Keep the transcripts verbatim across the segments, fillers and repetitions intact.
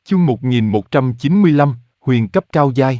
Chương một nghìn một trăm chín mươi lăm, huyền cấp cao giai.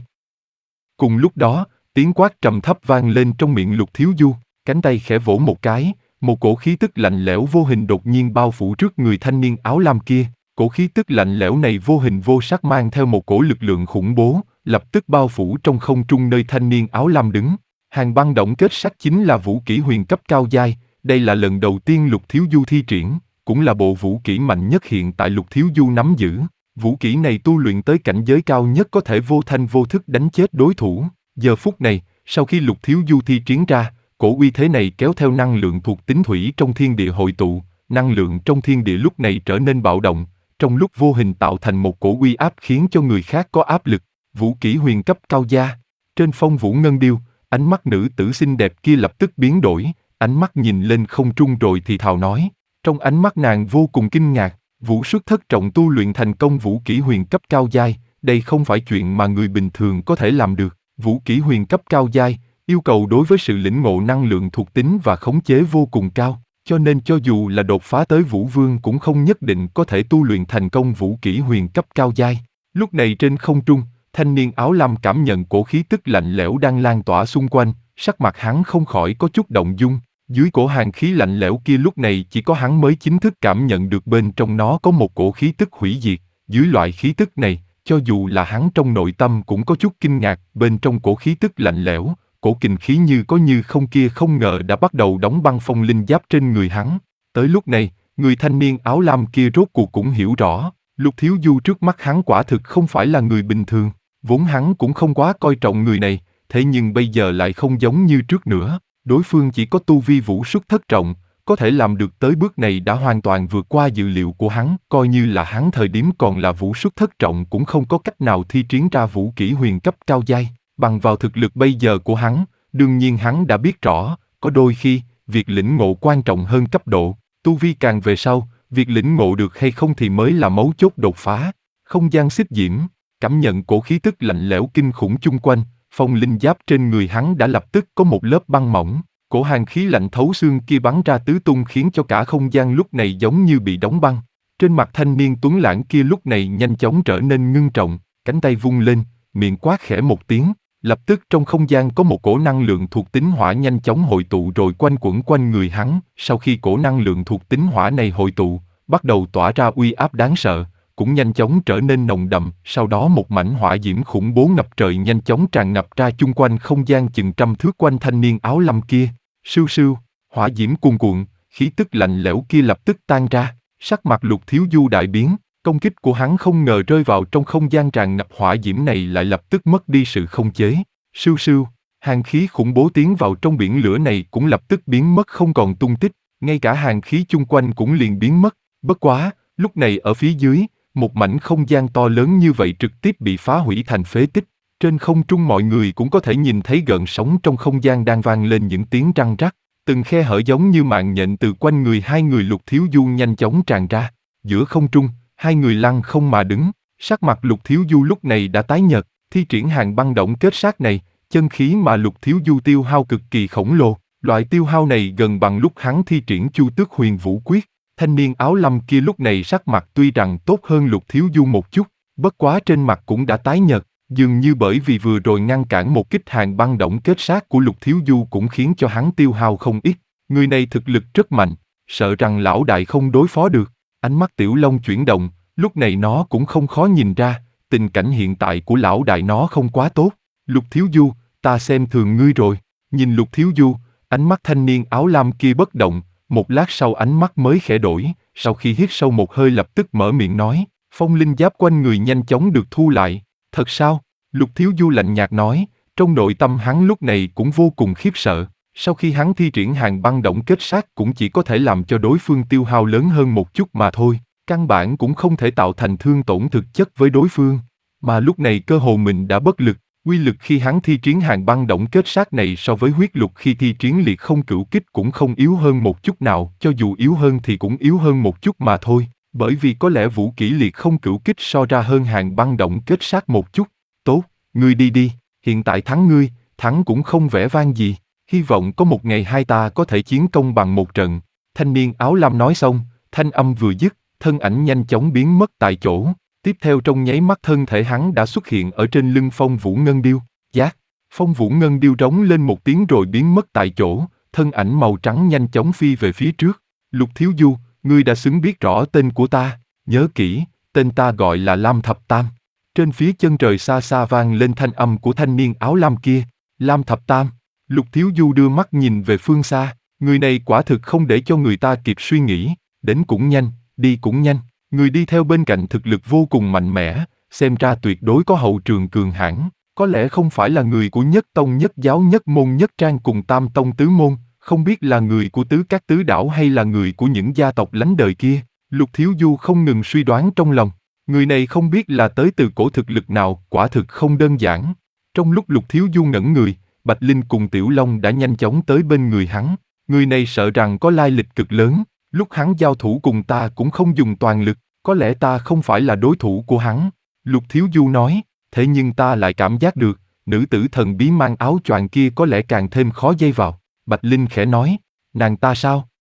Cùng lúc đó, tiếng quát trầm thấp vang lên trong miệng Lục Thiếu Du, cánh tay khẽ vỗ một cái, một cổ khí tức lạnh lẽo vô hình đột nhiên bao phủ trước người thanh niên áo lam kia. Cổ khí tức lạnh lẽo này vô hình vô sắc mang theo một cổ lực lượng khủng bố, lập tức bao phủ trong không trung nơi thanh niên áo lam đứng. Hàn băng động kết sắc chính là vũ kỹ huyền cấp cao giai, đây là lần đầu tiên Lục Thiếu Du thi triển, cũng là bộ vũ kỹ mạnh nhất hiện tại Lục Thiếu Du nắm giữ. Vũ kỹ này tu luyện tới cảnh giới cao nhất có thể vô thanh vô thức đánh chết đối thủ. Giờ phút này, sau khi Lục Thiếu Du thi triển ra, cổ uy thế này kéo theo năng lượng thuộc tính thủy trong thiên địa hội tụ, năng lượng trong thiên địa lúc này trở nên bạo động, trong lúc vô hình tạo thành một cổ uy áp khiến cho người khác có áp lực. Vũ kỹ huyền cấp cao gia. Trên phong vũ ngân điêu, ánh mắt nữ tử xinh đẹp kia lập tức biến đổi, ánh mắt nhìn lên không trung rồi thì thào nói, trong ánh mắt nàng vô cùng kinh ngạc. Vũ xuất thất trọng tu luyện thành công vũ kỹ huyền cấp cao giai, đây không phải chuyện mà người bình thường có thể làm được. Vũ kỹ huyền cấp cao giai, yêu cầu đối với sự lĩnh ngộ năng lượng thuộc tính và khống chế vô cùng cao, cho nên cho dù là đột phá tới vũ vương cũng không nhất định có thể tu luyện thành công vũ kỹ huyền cấp cao giai. Lúc này trên không trung, thanh niên áo lam cảm nhận cổ khí tức lạnh lẽo đang lan tỏa xung quanh, sắc mặt hắn không khỏi có chút động dung. Dưới cổ hàn khí lạnh lẽo kia lúc này chỉ có hắn mới chính thức cảm nhận được bên trong nó có một cổ khí tức hủy diệt. Dưới loại khí tức này, cho dù là hắn trong nội tâm cũng có chút kinh ngạc, bên trong cổ khí tức lạnh lẽo, cổ kình khí như có như không kia không ngờ đã bắt đầu đóng băng phong linh giáp trên người hắn. Tới lúc này, người thanh niên áo lam kia rốt cuộc cũng hiểu rõ, Lục Thiếu Du trước mắt hắn quả thực không phải là người bình thường, vốn hắn cũng không quá coi trọng người này, thế nhưng bây giờ lại không giống như trước nữa. Đối phương chỉ có tu vi vũ xuất thất trọng, có thể làm được tới bước này đã hoàn toàn vượt qua dự liệu của hắn, coi như là hắn thời điểm còn là vũ xuất thất trọng cũng không có cách nào thi triển ra vũ kỹ huyền cấp cao giai. Bằng vào thực lực bây giờ của hắn, đương nhiên hắn đã biết rõ, có đôi khi, việc lĩnh ngộ quan trọng hơn cấp độ, tu vi càng về sau, việc lĩnh ngộ được hay không thì mới là mấu chốt đột phá. Không gian xích diễm, cảm nhận cổ khí tức lạnh lẽo kinh khủng chung quanh, phong linh giáp trên người hắn đã lập tức có một lớp băng mỏng, cổ hàn khí lạnh thấu xương kia bắn ra tứ tung khiến cho cả không gian lúc này giống như bị đóng băng. Trên mặt thanh niên tuấn lãng kia lúc này nhanh chóng trở nên ngưng trọng, cánh tay vung lên, miệng quát khẽ một tiếng, lập tức trong không gian có một cổ năng lượng thuộc tính hỏa nhanh chóng hội tụ rồi quanh quẩn quanh người hắn. Sau khi cổ năng lượng thuộc tính hỏa này hội tụ, bắt đầu tỏa ra uy áp đáng sợ, cũng nhanh chóng trở nên nồng đậm, sau đó một mảnh hỏa diễm khủng bố ngập trời nhanh chóng tràn ngập ra chung quanh không gian chừng trăm thước quanh thanh niên áo lam kia. Sưu sưu, hỏa diễm cuồn cuộn, khí tức lạnh lẽo kia lập tức tan ra, sắc mặt Lục Thiếu Du đại biến, công kích của hắn không ngờ rơi vào trong không gian tràn ngập hỏa diễm này lại lập tức mất đi sự khống chế. Sưu sưu, hàn khí khủng bố tiến vào trong biển lửa này cũng lập tức biến mất không còn tung tích, ngay cả hàn khí chung quanh cũng liền biến mất. Bất quá, lúc này ở phía dưới, một mảnh không gian to lớn như vậy trực tiếp bị phá hủy thành phế tích. Trên không trung mọi người cũng có thể nhìn thấy gợn sóng trong không gian đang vang lên những tiếng răng rắc, từng khe hở giống như mạng nhện từ quanh người hai người Lục Thiếu Du nhanh chóng tràn ra. Giữa không trung, hai người lăng không mà đứng, sắc mặt Lục Thiếu Du lúc này đã tái nhợt, thi triển hàn băng động kết sát này, chân khí mà Lục Thiếu Du tiêu hao cực kỳ khổng lồ, loại tiêu hao này gần bằng lúc hắn thi triển Chu Tước Huyền Vũ Quyết. Thanh niên áo lam kia lúc này sắc mặt tuy rằng tốt hơn Lục Thiếu Du một chút, bất quá trên mặt cũng đã tái nhợt, dường như bởi vì vừa rồi ngăn cản một kích hàn băng động kết sát của Lục Thiếu Du cũng khiến cho hắn tiêu hao không ít. Người này thực lực rất mạnh, sợ rằng lão đại không đối phó được. Ánh mắt Tiểu Long chuyển động, lúc này nó cũng không khó nhìn ra, tình cảnh hiện tại của lão đại nó không quá tốt. Lục Thiếu Du, ta xem thường ngươi rồi. Nhìn Lục Thiếu Du, ánh mắt thanh niên áo lam kia bất động, một lát sau ánh mắt mới khẽ đổi, sau khi hít sâu một hơi lập tức mở miệng nói, phong linh giáp quanh người nhanh chóng được thu lại. Thật sao? Lục Thiếu Du lạnh nhạt nói, trong nội tâm hắn lúc này cũng vô cùng khiếp sợ, sau khi hắn thi triển hàn băng động kết sát cũng chỉ có thể làm cho đối phương tiêu hao lớn hơn một chút mà thôi, căn bản cũng không thể tạo thành thương tổn thực chất với đối phương, mà lúc này cơ hồ mình đã bất lực. Quy lực khi hắn thi triển hàn băng động kết sát này so với huyết lục khi thi triển liệt không cửu kích cũng không yếu hơn một chút nào, cho dù yếu hơn thì cũng yếu hơn một chút mà thôi, bởi vì có lẽ vũ kỹ liệt không cửu kích so ra hơn hàn băng động kết sát một chút. Tốt, ngươi đi đi, hiện tại thắng ngươi, thắng cũng không vẻ vang gì, hy vọng có một ngày hai ta có thể chiến công bằng một trận. Thanh niên áo lam nói xong, thanh âm vừa dứt, thân ảnh nhanh chóng biến mất tại chỗ. Tiếp theo trong nháy mắt thân thể hắn đã xuất hiện ở trên lưng Phong Vũ Ngân Điêu. Giác! Phong Vũ Ngân Điêu rống lên một tiếng rồi biến mất tại chỗ, thân ảnh màu trắng nhanh chóng phi về phía trước. Lục Thiếu Du, ngươi đã xứng biết rõ tên của ta, nhớ kỹ, tên ta gọi là Lam Thập Tam. Trên phía chân trời xa xa vang lên thanh âm của thanh niên áo lam kia. Lam Thập Tam. Lục Thiếu Du đưa mắt nhìn về phương xa, người này quả thực không để cho người ta kịp suy nghĩ, đến cũng nhanh, đi cũng nhanh. Người đi theo bên cạnh thực lực vô cùng mạnh mẽ, xem ra tuyệt đối có hậu trường cường hãn, có lẽ không phải là người của nhất tông nhất giáo nhất môn nhất trang cùng tam tông tứ môn, không biết là người của tứ các tứ đảo hay là người của những gia tộc lánh đời kia. Lục Thiếu Du không ngừng suy đoán trong lòng, người này không biết là tới từ cổ thực lực nào, quả thực không đơn giản. Trong lúc Lục Thiếu Du ngẩn người, Bạch Linh cùng Tiểu Long đã nhanh chóng tới bên người hắn, người này sợ rằng có lai lịch cực lớn, lúc hắn giao thủ cùng ta cũng không dùng toàn lực, có lẽ ta không phải là đối thủ của hắn. Lục Thiếu Du nói, thế nhưng ta lại cảm giác được, nữ tử thần bí mang áo choàng kia có lẽ càng thêm khó dây vào. Bạch Linh khẽ nói, nàng ta sao?